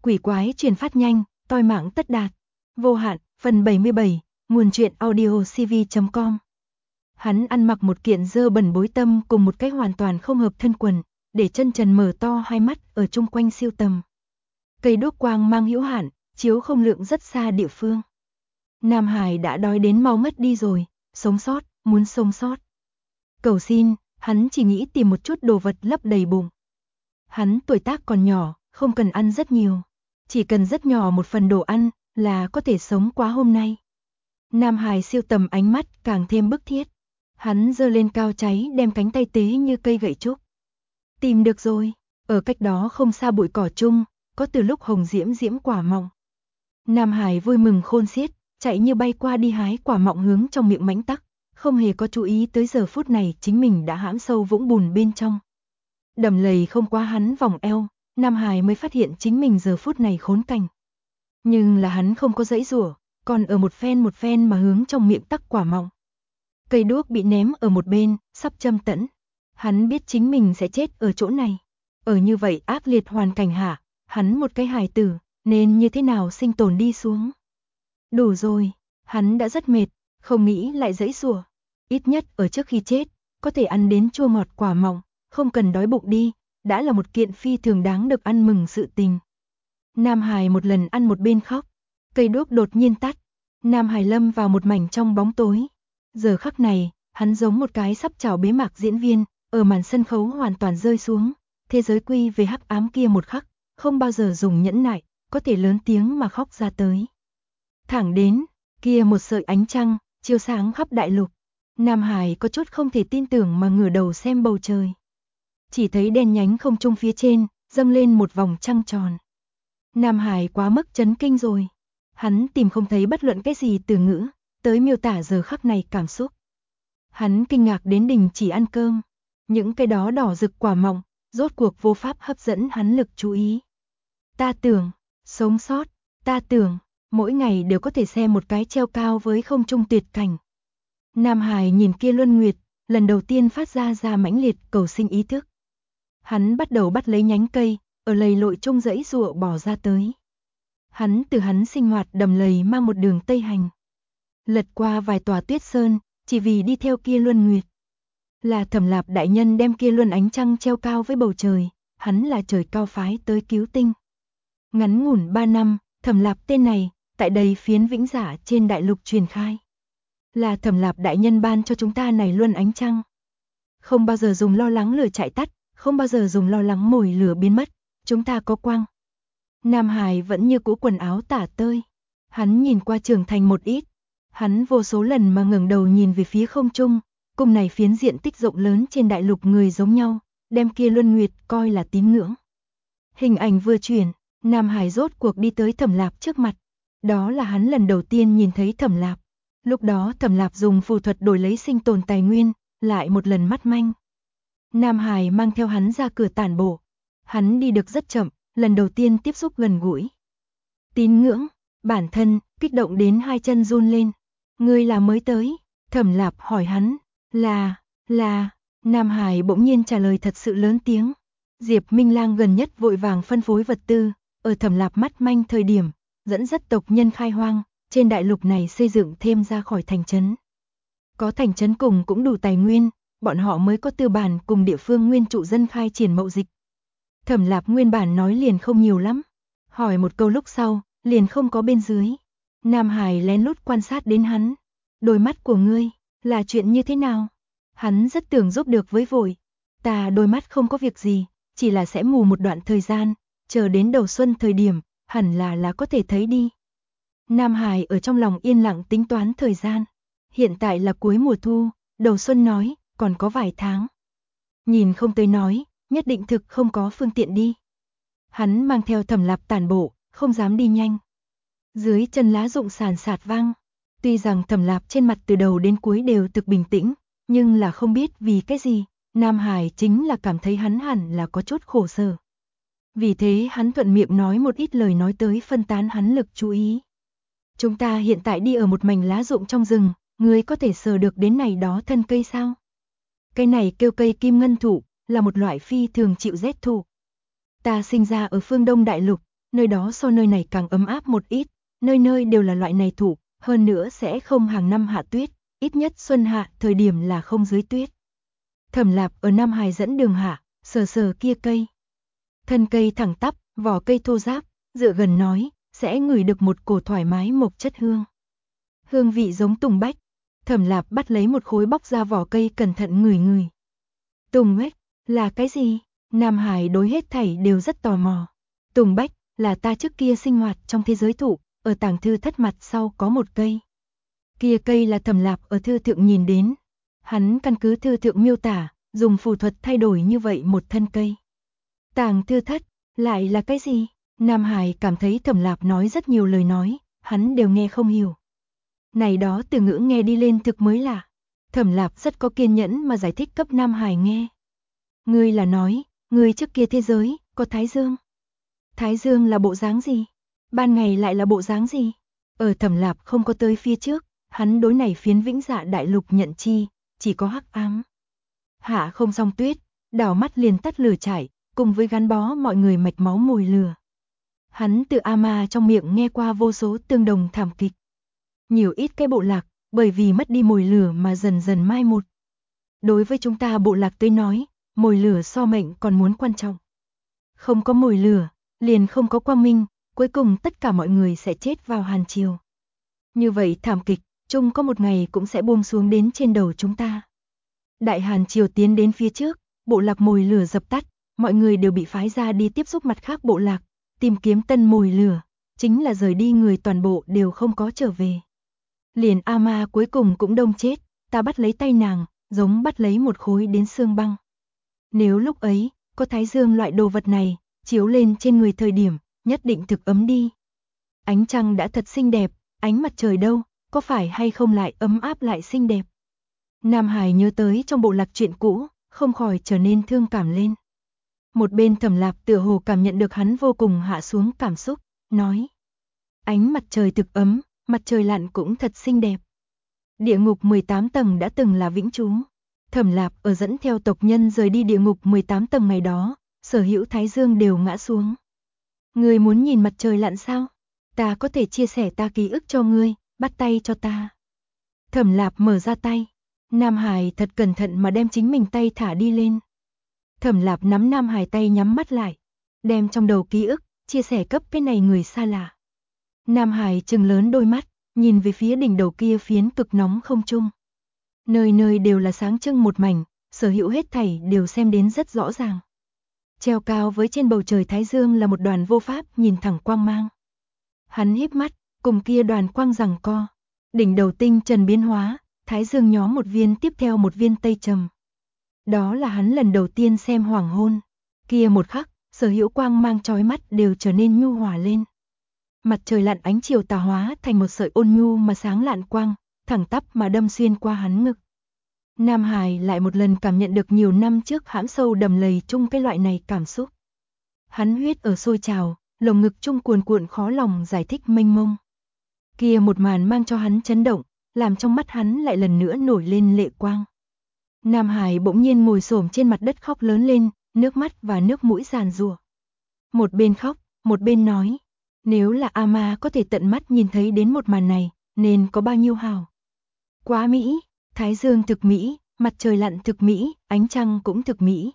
quỷ quái truyền phát nhanh, toi mạng tất đạt. Vô hạn, phần 77, nguồn truyện audio cv.com. Hắn ăn mặc một kiện dơ bẩn bối tâm cùng một cái hoàn toàn không hợp thân quần, để chân trần mở to hai mắt ở chung quanh siêu tầm. Cây đuốc quang mang hữu hạn, chiếu không lượng rất xa địa phương. Nam Hải đã đói đến mau mất đi rồi, sống sót, muốn sống sót. Cầu xin, hắn chỉ nghĩ tìm một chút đồ vật lấp đầy bụng. Hắn tuổi tác còn nhỏ, không cần ăn rất nhiều. Chỉ cần rất nhỏ một phần đồ ăn là có thể sống qua hôm nay. Nam Hải siêu tầm ánh mắt càng thêm bức thiết. Hắn giơ lên cao cháy đem cánh tay tế như cây gậy trúc. Tìm được rồi, ở cách đó không xa bụi cỏ chung, có từ lúc hồng diễm diễm quả mọng. Nam Hải vui mừng khôn xiết, chạy như bay qua đi hái quả mọng hướng trong miệng mãnh tắc, không hề có chú ý tới giờ phút này chính mình đã hãm sâu vũng bùn bên trong. Đầm lầy không quá hắn vòng eo, Nam Hải mới phát hiện chính mình giờ phút này khốn cảnh. Nhưng là hắn không có giãy giụa, còn ở một phen mà hướng trong miệng tắc quả mọng. Cây đuốc bị ném ở một bên, sắp châm tẫn. Hắn biết chính mình sẽ chết ở chỗ này. Ở như vậy ác liệt hoàn cảnh hạ, hắn một cái hài tử, nên như thế nào sinh tồn đi xuống. Đủ rồi, hắn đã rất mệt, không nghĩ lại giãy giụa. Ít nhất ở trước khi chết, có thể ăn đến chua ngọt quả mọng, không cần đói bụng đi, đã là một kiện phi thường đáng được ăn mừng sự tình. Nam Hải một lần ăn một bên khóc, cây đuốc đột nhiên tắt, Nam Hải lâm vào một mảnh trong bóng tối. Giờ khắc này, hắn giống một cái sắp chào bế mạc diễn viên, ở màn sân khấu hoàn toàn rơi xuống, thế giới quy về hắc ám kia một khắc, không bao giờ dùng nhẫn nại, có thể lớn tiếng mà khóc ra tới. Thẳng đến, kia một sợi ánh trăng, chiếu sáng khắp đại lục. Nam Hải có chút không thể tin tưởng mà ngửa đầu xem bầu trời. Chỉ thấy đen nhánh không trung phía trên, dâng lên một vòng trăng tròn. Nam Hải quá mức chấn kinh rồi. Hắn tìm không thấy bất luận cái gì từ ngữ, tới miêu tả giờ khắc này cảm xúc. Hắn kinh ngạc đến đình chỉ ăn cơm. Những cái đó đỏ rực quả mọng, rốt cuộc vô pháp hấp dẫn hắn lực chú ý. Ta tưởng, sống sót, ta tưởng, mỗi ngày đều có thể xem một cái treo cao với không trung tuyệt cảnh. Nam Hải nhìn kia luân nguyệt, lần đầu tiên phát ra mãnh liệt cầu sinh ý thức. Hắn bắt đầu bắt lấy nhánh cây, ở lầy lội chung rẫy giụa bỏ ra tới. Hắn từ hắn sinh hoạt đầm lầy mang một đường tây hành. Lật qua vài tòa tuyết sơn, chỉ vì đi theo kia luân nguyệt. Là Thẩm Lạp đại nhân đem kia luân ánh trăng treo cao với bầu trời, hắn là trời cao phái tới cứu tinh. Ngắn ngủn 3 năm, Thẩm Lạp tên này, tại đây phiến vĩnh giả trên đại lục truyền khai. Là Thẩm Lạp đại nhân ban cho chúng ta này luân ánh trăng. Không bao giờ dùng lo lắng lửa chạy tắt, không bao giờ dùng lo lắng mồi lửa biến mất, chúng ta có quang. Nam Hải vẫn như cũ quần áo tả tơi. Hắn nhìn qua trưởng thành một ít. Hắn vô số lần mà ngẩng đầu nhìn về phía không trung, cùng này phiến diện tích rộng lớn trên đại lục người giống nhau, đem kia luân nguyệt coi là tín ngưỡng. Hình ảnh vừa chuyển, Nam Hải rốt cuộc đi tới Thẩm Lạp trước mặt. Đó là hắn lần đầu tiên nhìn thấy Thẩm Lạp. Lúc đó Thẩm Lạp dùng phù thuật đổi lấy sinh tồn tài nguyên, lại một lần mắt manh. Nam Hải mang theo hắn ra cửa tản bộ. Hắn đi được rất chậm, lần đầu tiên tiếp xúc gần gũi. Tín ngưỡng, bản thân, kích động đến hai chân run lên. Ngươi là mới tới, Thẩm Lạp hỏi hắn, là, Nam Hải bỗng nhiên trả lời thật sự lớn tiếng. Diệp Minh Lang gần nhất vội vàng phân phối vật tư, ở Thẩm Lạp mắt manh thời điểm, dẫn dắt tộc nhân khai hoang, trên đại lục này xây dựng thêm ra khỏi thành trấn. Có thành trấn cùng cũng đủ tài nguyên, bọn họ mới có tư bản cùng địa phương nguyên trụ dân khai triển mậu dịch. Thẩm Lạp nguyên bản nói liền không nhiều lắm, hỏi một câu lúc sau, liền không có bên dưới. Nam Hải lén lút quan sát đến hắn. Đôi mắt của ngươi, là chuyện như thế nào? Hắn rất tưởng giúp được với vội. Ta đôi mắt không có việc gì, chỉ là sẽ mù một đoạn thời gian, chờ đến đầu xuân thời điểm, hẳn là có thể thấy đi. Nam Hải ở trong lòng yên lặng tính toán thời gian. Hiện tại là cuối mùa thu, đầu xuân nói, còn có vài tháng. Nhìn không tới nói, nhất định thực không có phương tiện đi. Hắn mang theo Thẩm Lạp tản bộ, không dám đi nhanh. Dưới chân lá rụng sàn sạt vang. Tuy rằng Thẩm Lạp trên mặt từ đầu đến cuối đều thực bình tĩnh, nhưng là không biết vì cái gì, Nam Hải chính là cảm thấy hắn hẳn là có chút khổ sở. Vì thế hắn thuận miệng nói một ít lời nói tới phân tán hắn lực chú ý. Chúng ta hiện tại đi ở một mảnh lá rụng trong rừng, ngươi có thể sờ được đến này đó thân cây sao? Cây này kêu cây kim ngân thụ, là một loại phi thường chịu rét thụ. Ta sinh ra ở phương Đông Đại Lục, nơi đó so nơi này càng ấm áp một ít, nơi nơi đều là loại này thụ, hơn nữa sẽ không hàng năm hạ tuyết, ít nhất xuân hạ thời điểm là không dưới tuyết. Thẩm Lạp ở Nam Hải dẫn đường hạ, sờ sờ kia cây. Thân cây thẳng tắp, vỏ cây thô ráp, dựa gần nói, sẽ ngửi được một cổ thoải mái mộc chất hương. Hương vị giống tùng bách. Thẩm Lạp bắt lấy một khối bóc ra vỏ cây cẩn thận ngửi ngửi. Tùng bách, là cái gì? Nam Hải đối hết thảy đều rất tò mò. Tùng bách, là ta trước kia sinh hoạt trong thế giới thụ, ở tàng thư thất mặt sau có một cây. Kia cây là Thẩm Lạp ở thư thượng nhìn đến. Hắn căn cứ thư thượng miêu tả, dùng phù thuật thay đổi như vậy một thân cây. Tàng thư thất, lại là cái gì? Nam Hải cảm thấy Thẩm Lạp nói rất nhiều lời nói, hắn đều nghe không hiểu. Này đó từ ngữ nghe đi lên thực mới lạ. Thẩm Lạp rất có kiên nhẫn mà giải thích cấp Nam Hải nghe. Ngươi là nói, ngươi trước kia thế giới, có Thái Dương. Thái Dương là bộ dáng gì? Ban ngày lại là bộ dáng gì? Ở Thẩm Lạp không có tới phía trước, hắn đối này phiến vĩnh dạ đại lục nhận chi, chỉ có hắc ám. Hạ không xong tuyết, đảo mắt liền tắt lửa chảy, cùng với gắn bó mọi người mạch máu mùi lửa. Hắn từ Ama trong miệng nghe qua vô số tương đồng thảm kịch. Nhiều ít cái bộ lạc, bởi vì mất đi mồi lửa mà dần dần mai một. Đối với chúng ta bộ lạc tới nói, mồi lửa so mệnh còn muốn quan trọng. Không có mồi lửa, liền không có quang minh, cuối cùng tất cả mọi người sẽ chết vào hàn triều. Như vậy thảm kịch, chung có một ngày cũng sẽ buông xuống đến trên đầu chúng ta. Đại hàn triều tiến đến phía trước, bộ lạc mồi lửa dập tắt, mọi người đều bị phái ra đi tiếp xúc mặt khác bộ lạc, tìm kiếm tân mồi lửa, chính là rời đi người toàn bộ đều không có trở về. Liền Ama cuối cùng cũng đông chết, ta bắt lấy tay nàng, giống bắt lấy một khối đến xương băng. Nếu lúc ấy, có Thái Dương loại đồ vật này, chiếu lên trên người thời điểm, nhất định thực ấm đi. Ánh trăng đã thật xinh đẹp, ánh mặt trời đâu, có phải hay không lại ấm áp lại xinh đẹp. Nam Hải nhớ tới trong bộ lạc chuyện cũ, không khỏi trở nên thương cảm lên. Một bên Thẩm Lạp tựa hồ cảm nhận được hắn vô cùng hạ xuống cảm xúc, nói. Ánh mặt trời thực ấm, mặt trời lặn cũng thật xinh đẹp. Địa ngục 18 tầng đã từng là vĩnh trú. Thẩm Lạp ở dẫn theo tộc nhân rời đi địa ngục 18 tầng ngày đó, sở hữu Thái Dương đều ngã xuống. Ngươi muốn nhìn mặt trời lặn sao? Ta có thể chia sẻ ta ký ức cho ngươi, bắt tay cho ta. Thẩm Lạp mở ra tay. Nam Hải thật cẩn thận mà đem chính mình tay thả đi lên. Thẩm Lạp nắm Nam Hải tay nhắm mắt lại, đem trong đầu ký ức, chia sẻ cấp cái này người xa lạ. Nam Hải trừng lớn đôi mắt, nhìn về phía đỉnh đầu kia phiến cực nóng không trung. Nơi nơi đều là sáng trưng một mảnh, sở hữu hết thảy đều xem đến rất rõ ràng. Treo cao với trên bầu trời Thái Dương là một đoàn vô pháp nhìn thẳng quang mang. Hắn híp mắt, cùng kia đoàn quang giằng co. Đỉnh đầu tinh trần biến hóa, Thái Dương nhóm một viên tiếp theo một viên tây trầm. Đó là hắn lần đầu tiên xem hoàng hôn. Kia một khắc, sở hữu quang mang chói mắt đều trở nên nhu hòa lên. Mặt trời lặn ánh chiều tà hóa thành một sợi ôn nhu mà sáng lạn quang, thẳng tắp mà đâm xuyên qua hắn ngực. Nam Hải lại một lần cảm nhận được nhiều năm trước hãm sâu đầm lầy chung cái loại này cảm xúc. Hắn huyết ở sôi trào, lồng ngực chung cuồn cuộn khó lòng giải thích mênh mông. Kia một màn mang cho hắn chấn động, làm trong mắt hắn lại lần nữa nổi lên lệ quang. Nam Hải bỗng nhiên ngồi xổm trên mặt đất khóc lớn lên, nước mắt và nước mũi giàn giụa. Một bên khóc, một bên nói, nếu là Ama có thể tận mắt nhìn thấy đến một màn này, nên có bao nhiêu hào. Quá mỹ, Thái Dương thực mỹ, mặt trời lặn thực mỹ, ánh trăng cũng thực mỹ.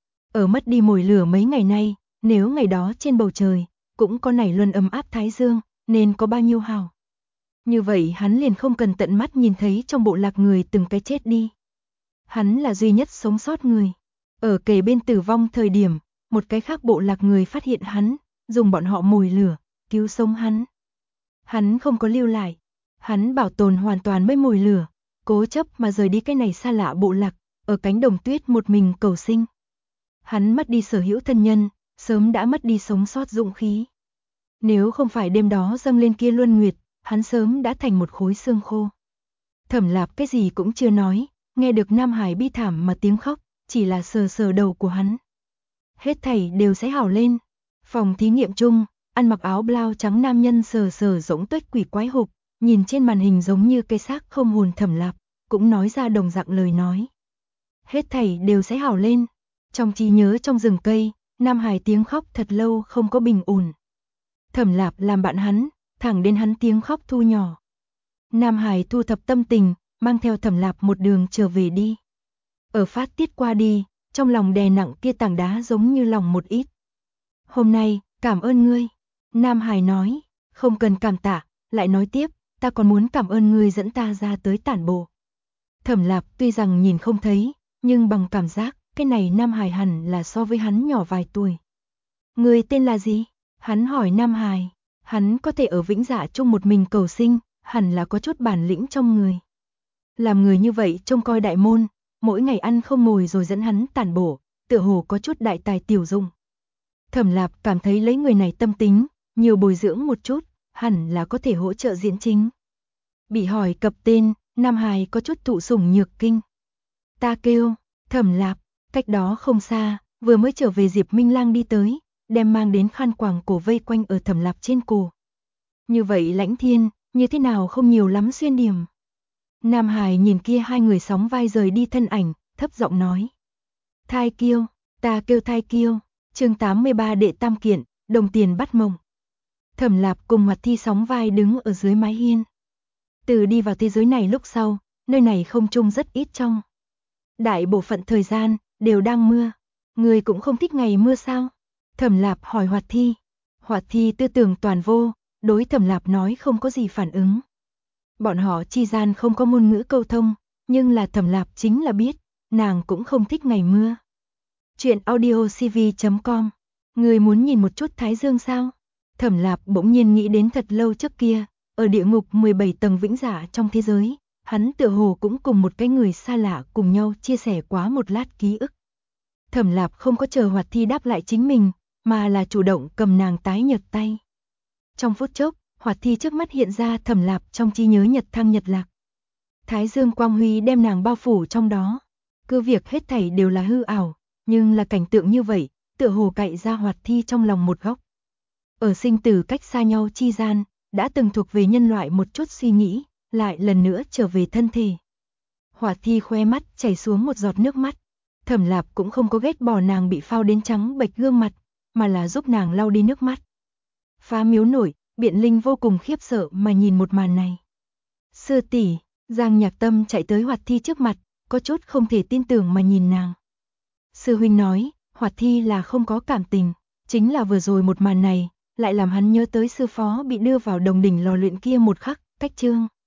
Ở mất đi mồi lửa mấy ngày nay, nếu ngày đó trên bầu trời, cũng có nảy luân ấm áp Thái Dương, nên có bao nhiêu hào. Như vậy hắn liền không cần tận mắt nhìn thấy trong bộ lạc người từng cái chết đi. Hắn là duy nhất sống sót người. Ở kề bên tử vong thời điểm, một cái khác bộ lạc người phát hiện hắn, dùng bọn họ mồi lửa, cứu sống hắn. Hắn không có lưu lại. Hắn bảo tồn hoàn toàn với mồi lửa, cố chấp mà rời đi cái này xa lạ bộ lạc, ở cánh đồng tuyết một mình cầu sinh. Hắn mất đi sở hữu thân nhân, sớm đã mất đi sống sót dũng khí. Nếu không phải đêm đó dâng lên kia luân nguyệt, hắn sớm đã thành một khối xương khô. Thẩm Lạp cái gì cũng chưa nói, nghe được Nam Hải bi thảm mà tiếng khóc, chỉ là sờ sờ đầu của hắn. Hết thảy đều sẽ hảo lên. Phòng thí nghiệm chung, ăn mặc áo blau trắng nam nhân sờ sờ giống tuếch quỷ quái hộp, nhìn trên màn hình giống như cây xác không hồn Thẩm Lạp, cũng nói ra đồng dạng lời nói. Hết thảy đều sẽ hảo lên. Trong trí nhớ trong rừng cây, Nam Hải tiếng khóc thật lâu không có bình ổn. Thẩm Lạp làm bạn hắn, thẳng đến hắn tiếng khóc thu nhỏ. Nam Hải thu thập tâm tình, mang theo Thẩm Lạp một đường trở về đi. Ở phát tiết qua đi, trong lòng đè nặng kia tảng đá giống như lòng một ít. Hôm nay, cảm ơn ngươi. Nam Hải nói, không cần cảm tạ, lại nói tiếp, ta còn muốn cảm ơn ngươi dẫn ta ra tới tản bộ. Thẩm Lạp tuy rằng nhìn không thấy, nhưng bằng cảm giác, cái này Nam Hải hẳn là so với hắn nhỏ vài tuổi. Ngươi tên là gì? Hắn hỏi Nam Hải. Hắn có thể ở Vĩnh Dạ chung một mình cầu sinh, hẳn là có chút bản lĩnh trong người. Làm người như vậy trông coi đại môn, mỗi ngày ăn không ngồi rồi dẫn hắn tản bộ, tựa hồ có chút đại tài tiểu dụng. Thẩm Lạp cảm thấy lấy người này tâm tính, nhiều bồi dưỡng một chút, hẳn là có thể hỗ trợ diễn chính. Bị hỏi cập tên, Nam Hải có chút thụ sủng nhược kinh. Ta kêu, Thẩm Lạp, cách đó không xa, vừa mới trở về Diệp Minh Lang đi tới, đem mang đến khăn quàng cổ vây quanh ở Thẩm Lạp trên cổ. Như vậy Lãnh Thiên, như thế nào không nhiều lắm xuyên điểm. Nam Hải nhìn kia hai người sóng vai rời đi thân ảnh, thấp giọng nói. Thai Kiêu, ta kêu Thai Kiêu, chương 83 đệ tam kiện, đồng tiền bắt mộng. Thẩm Lạp cùng Hoạt Thi sóng vai đứng ở dưới mái hiên. Từ đi vào thế giới này lúc sau, nơi này không trung rất ít trong. Đại bộ phận thời gian, đều đang mưa. Người cũng không thích ngày mưa sao? Thẩm Lạp hỏi Hoạt Thi. Hoạt Thi tư tưởng toàn vô, đối Thẩm Lạp nói không có gì phản ứng. Bọn họ chi gian không có ngôn ngữ câu thông, nhưng là Thẩm Lạp chính là biết, nàng cũng không thích ngày mưa. Chuyện audiocv.com. Người muốn nhìn một chút Thái Dương sao? Thẩm Lạp bỗng nhiên nghĩ đến thật lâu trước kia, ở địa ngục 17 tầng Vĩnh Dạ trong thế giới, hắn tựa hồ cũng cùng một cái người xa lạ cùng nhau chia sẻ quá một lát ký ức. Thẩm Lạp không có chờ Hoạt Thi đáp lại chính mình, mà là chủ động cầm nàng tái nhợt tay. Trong phút chốc, Hoạt Thi trước mắt hiện ra Thẩm Lạp trong trí nhớ nhật thăng nhật lạc. Thái dương quang huy đem nàng bao phủ trong đó. Cứ việc hết thảy đều là hư ảo, nhưng là cảnh tượng như vậy, tựa hồ cạy ra Hoạt Thi trong lòng một góc. Ở sinh tử cách xa nhau chi gian, đã từng thuộc về nhân loại một chút suy nghĩ, lại lần nữa trở về thân thể. Hoạt Thi khóe mắt chảy xuống một giọt nước mắt. Thẩm Lạp cũng không có ghét bỏ nàng bị phao đến trắng bệch gương mặt, mà là giúp nàng lau đi nước mắt. Phá miếu nổi, Biện Linh vô cùng khiếp sợ mà nhìn một màn này. Sư tỷ, Giang Nhạc Tâm chạy tới Hoạt Thi trước mặt, có chút không thể tin tưởng mà nhìn nàng. Sư huynh nói, Hoạt Thi là không có cảm tình, chính là vừa rồi một màn này, lại làm hắn nhớ tới sư phó bị đưa vào đồng đỉnh lò luyện kia một khắc, cách chương.